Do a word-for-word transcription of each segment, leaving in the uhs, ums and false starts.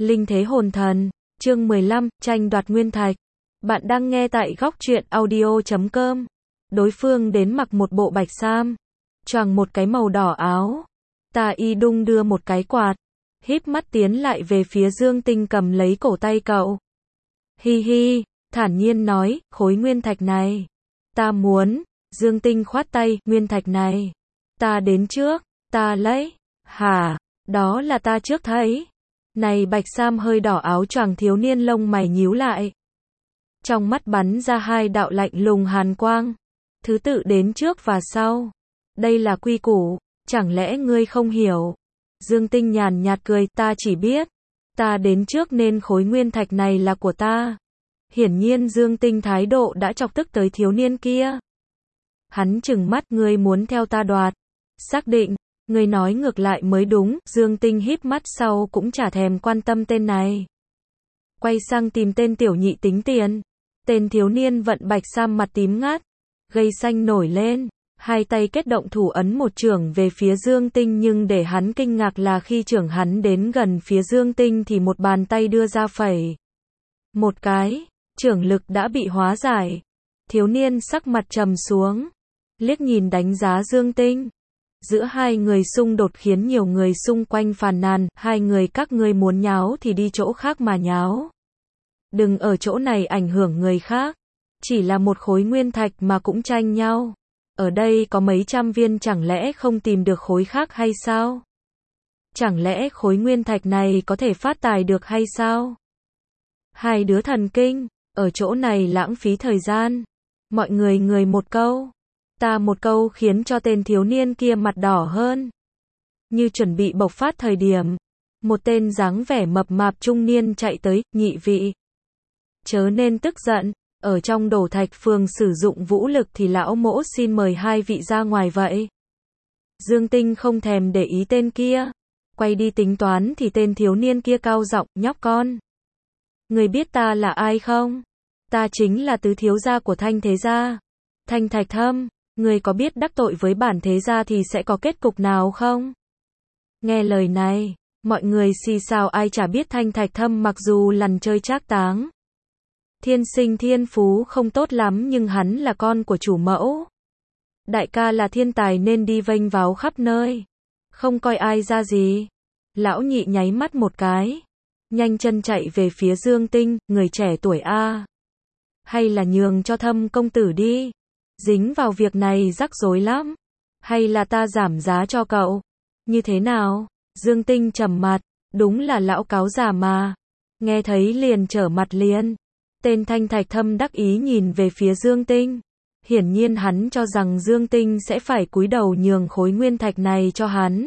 Linh thế hồn thần, chương mười lăm, tranh đoạt nguyên thạch. Bạn đang nghe tại góc truyện audio chấm com. Đối phương đến mặc một bộ bạch sam, choàng một cái màu đỏ áo. Tà Y đung đưa một cái quạt, híp mắt tiến lại về phía Dương Tinh cầm lấy cổ tay cậu. Hi hi, thản nhiên nói, khối nguyên thạch này, ta muốn. Dương Tinh khoát tay, nguyên thạch này, ta đến trước, ta lấy. Hả, đó là ta trước thấy. Này bạch sam hơi đỏ áo choàng thiếu niên lông mày nhíu lại. Trong mắt bắn ra hai đạo lạnh lùng hàn quang. Thứ tự đến trước và sau. Đây là quy củ, chẳng lẽ ngươi không hiểu? Dương Tinh nhàn nhạt cười, ta chỉ biết. Ta đến trước nên khối nguyên thạch này là của ta. Hiển nhiên Dương Tinh thái độ đã chọc tức tới thiếu niên kia. Hắn trừng mắt, ngươi muốn theo ta đoạt. Xác định. Người nói ngược lại mới đúng, Dương Tinh híp mắt sau cũng chả thèm quan tâm tên này. Quay sang tìm tên tiểu nhị tính tiền. Tên thiếu niên vận bạch sam mặt tím ngắt, gây xanh nổi lên, hai tay kết động thủ ấn một chưởng về phía Dương Tinh, nhưng để hắn kinh ngạc là khi chưởng hắn đến gần phía Dương Tinh thì một bàn tay đưa ra phẩy. Một cái, chưởng lực đã bị hóa giải. Thiếu niên sắc mặt trầm xuống, liếc nhìn đánh giá Dương Tinh. Giữa hai người xung đột khiến nhiều người xung quanh phàn nàn, hai người các ngươi muốn nháo thì đi chỗ khác mà nháo. Đừng ở chỗ này ảnh hưởng người khác. Chỉ là một khối nguyên thạch mà cũng tranh nhau. Ở đây có mấy trăm viên, chẳng lẽ không tìm được khối khác hay sao? Chẳng lẽ khối nguyên thạch này có thể phát tài được hay sao? Hai đứa thần kinh, ở chỗ này lãng phí thời gian. Mọi người người một câu, ta một câu khiến cho tên thiếu niên kia mặt đỏ hơn. Như chuẩn bị bộc phát thời điểm, một tên dáng vẻ mập mạp trung niên chạy tới, nhị vị. Chớ nên tức giận, ở trong Đổ Thạch Phường sử dụng vũ lực thì lão mỗ xin mời hai vị ra ngoài vậy. Dương Tinh không thèm để ý tên kia, quay đi tính toán thì tên thiếu niên kia cao giọng, nhóc con. Người biết ta là ai không? Ta chính là tứ thiếu gia của Thanh Thế Gia, Thanh Thạch Thâm. Người có biết đắc tội với bản thế gia thì sẽ có kết cục nào không? Nghe lời này, mọi người xì xào, ai chả biết Thanh Thạch Thâm mặc dù lằn chơi trác táng, thiên sinh thiên phú không tốt lắm, nhưng hắn là con của chủ mẫu. Đại ca là thiên tài nên đi vênh váo khắp nơi, không coi ai ra gì. Lão nhị nháy mắt một cái, nhanh chân chạy về phía Dương Tinh, người trẻ tuổi a, hay là nhường cho Thâm công tử đi. Dính vào việc này rắc rối lắm. Hay là ta giảm giá cho cậu? Như thế nào? Dương Tinh trầm mặt, đúng là lão cáo già mà. Nghe thấy liền trở mặt liền. Tên Thanh Thạch Thâm đắc ý nhìn về phía Dương Tinh. Hiển nhiên hắn cho rằng Dương Tinh sẽ phải cúi đầu nhường khối nguyên thạch này cho hắn.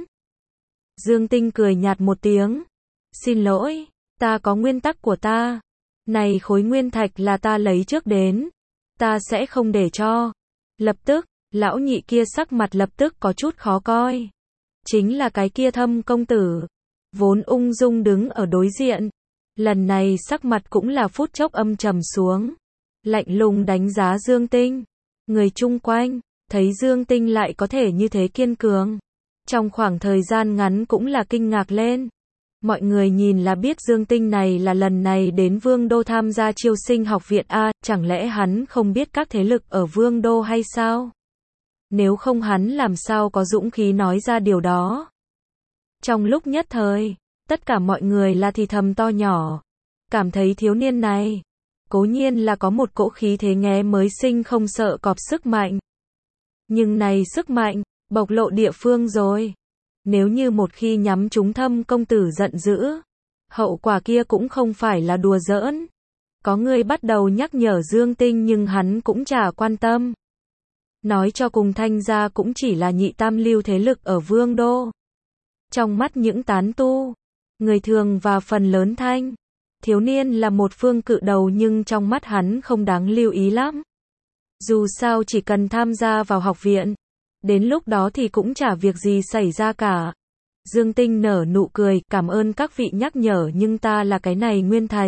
Dương Tinh cười nhạt một tiếng. Xin lỗi, ta có nguyên tắc của ta. Này khối nguyên thạch là ta lấy trước đến. Ta sẽ không để cho. Lập tức, lão nhị kia sắc mặt lập tức có chút khó coi. Chính là cái kia Thâm công tử, vốn ung dung đứng ở đối diện. Lần này sắc mặt cũng là phút chốc âm trầm xuống. Lạnh lùng đánh giá Dương Tinh. Người chung quanh, thấy Dương Tinh lại có thể như thế kiên cường. Trong khoảng thời gian ngắn cũng là kinh ngạc lên. Mọi người nhìn là biết Dương Tinh này là lần này đến Vương Đô tham gia chiêu sinh học viện A, chẳng lẽ hắn không biết các thế lực ở Vương Đô hay sao? Nếu không hắn làm sao có dũng khí nói ra điều đó? Trong lúc nhất thời, tất cả mọi người là thì thầm to nhỏ, cảm thấy thiếu niên này, cố nhiên là có một cỗ khí thế nghé mới sinh không sợ cọp sức mạnh. Nhưng này sức mạnh, bộc lộ địa phương rồi. Nếu như một khi nhắm trúng Thâm công tử giận dữ, hậu quả kia cũng không phải là đùa giỡn. Có người bắt đầu nhắc nhở Dương Tinh nhưng hắn cũng chả quan tâm. Nói cho cùng Thanh gia cũng chỉ là nhị tam lưu thế lực ở Vương Đô. Trong mắt những tán tu, người thường và phần lớn Thanh, thiếu niên là một phương cự đầu, nhưng trong mắt hắn không đáng lưu ý lắm. Dù sao chỉ cần tham gia vào học viện, đến lúc đó thì cũng chả việc gì xảy ra cả. Dương Tinh nở nụ cười, cảm ơn các vị nhắc nhở, nhưng ta là cái này nguyên thạch.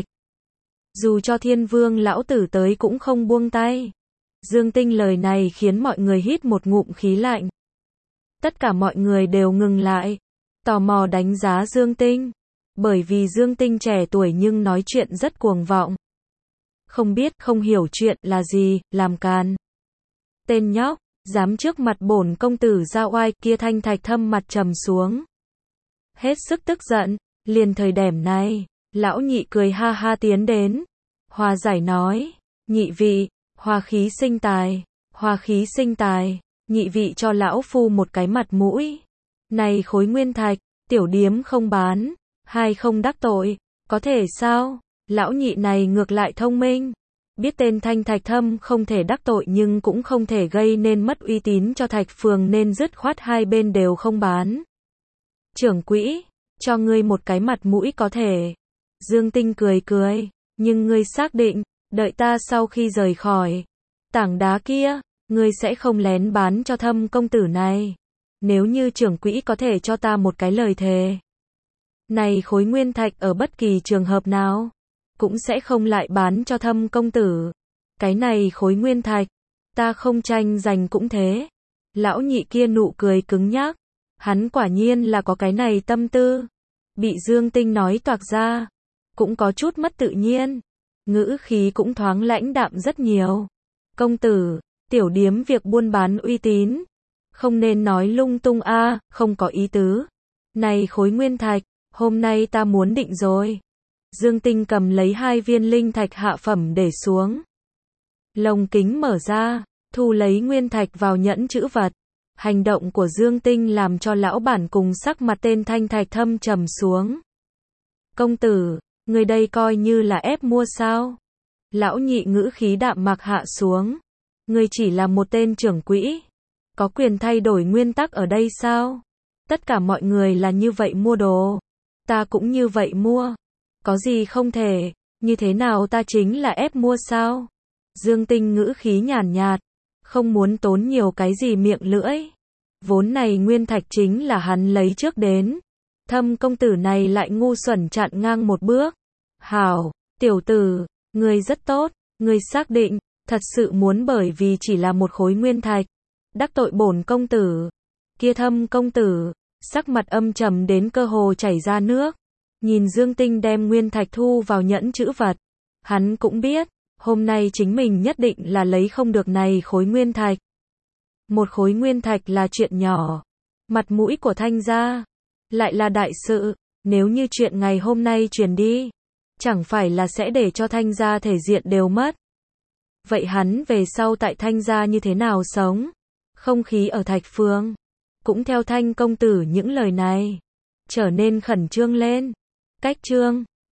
Dù cho Thiên Vương lão tử tới cũng không buông tay. Dương Tinh lời này khiến mọi người hít một ngụm khí lạnh. Tất cả mọi người đều ngừng lại, tò mò đánh giá Dương Tinh. Bởi vì Dương Tinh trẻ tuổi nhưng nói chuyện rất cuồng vọng. Không biết, không hiểu chuyện là gì, làm càn. Tên nhóc, dám trước mặt bổn công tử ra oai, kia Thanh Thạch Thâm mặt trầm xuống. Hết sức tức giận, liền thời điểm này, lão nhị cười ha ha tiến đến. Hòa giải nói, nhị vị, hòa khí sinh tài, hòa khí sinh tài, nhị vị cho lão phu một cái mặt mũi. Này khối nguyên thạch, tiểu điếm không bán, hai không đắc tội, có thể sao? Lão nhị này ngược lại thông minh. Biết tên Thanh Thạch Thâm không thể đắc tội nhưng cũng không thể gây nên mất uy tín cho Thạch Phường nên dứt khoát hai bên đều không bán. Trưởng quỹ, cho ngươi một cái mặt mũi có thể. Dương Tinh cười cười, nhưng ngươi xác định, đợi ta sau khi rời khỏi tảng đá kia, ngươi sẽ không lén bán cho Thâm công tử này. Nếu như trưởng quỹ có thể cho ta một cái lời thề. Này khối nguyên thạch ở bất kỳ trường hợp nào, cũng sẽ không lại bán cho Thâm công tử. Cái này khối nguyên thạch, ta không tranh giành cũng thế. Lão nhị kia nụ cười cứng nhắc, hắn quả nhiên là có cái này tâm tư. Bị Dương Tinh nói toạc ra, cũng có chút mất tự nhiên, ngữ khí cũng thoáng lãnh đạm rất nhiều. Công tử, tiểu điếm việc buôn bán uy tín, không nên nói lung tung a, không có ý tứ. Này khối nguyên thạch, hôm nay ta muốn định rồi. Dương Tinh cầm lấy hai viên linh thạch hạ phẩm để xuống. Lồng kính mở ra, thu lấy nguyên thạch vào nhẫn chữ vật. Hành động của Dương Tinh làm cho lão bản cùng sắc mặt tên Thanh Thạch Thâm trầm xuống. Công tử, người đây coi như là ép mua sao? Lão nhị ngữ khí đạm mạc hạ xuống. Người chỉ là một tên trưởng quỹ, có quyền thay đổi nguyên tắc ở đây sao? Tất cả mọi người là như vậy mua đồ, ta cũng như vậy mua. Có gì không thể, như thế nào ta chính là ép mua sao? Dương Tinh ngữ khí nhàn nhạt, không muốn tốn nhiều cái gì miệng lưỡi. Vốn này nguyên thạch chính là hắn lấy trước đến. Thâm công tử này lại ngu xuẩn chặn ngang một bước. Hảo, tiểu tử, ngươi rất tốt, ngươi xác định, thật sự muốn bởi vì chỉ là một khối nguyên thạch, đắc tội bổn công tử. Kia Thâm công tử, sắc mặt âm trầm đến cơ hồ chảy ra nước. Nhìn Dương Tinh đem nguyên thạch thu vào nhẫn chữ vật. Hắn cũng biết, hôm nay chính mình nhất định là lấy không được này khối nguyên thạch. Một khối nguyên thạch là chuyện nhỏ, mặt mũi của Thanh gia lại là đại sự. Nếu như chuyện ngày hôm nay truyền đi, chẳng phải là sẽ để cho Thanh gia thể diện đều mất. Vậy hắn về sau tại Thanh gia như thế nào sống? Không khí ở Thạch Phường cũng theo Thanh công tử những lời này trở nên khẩn trương lên. Cách chương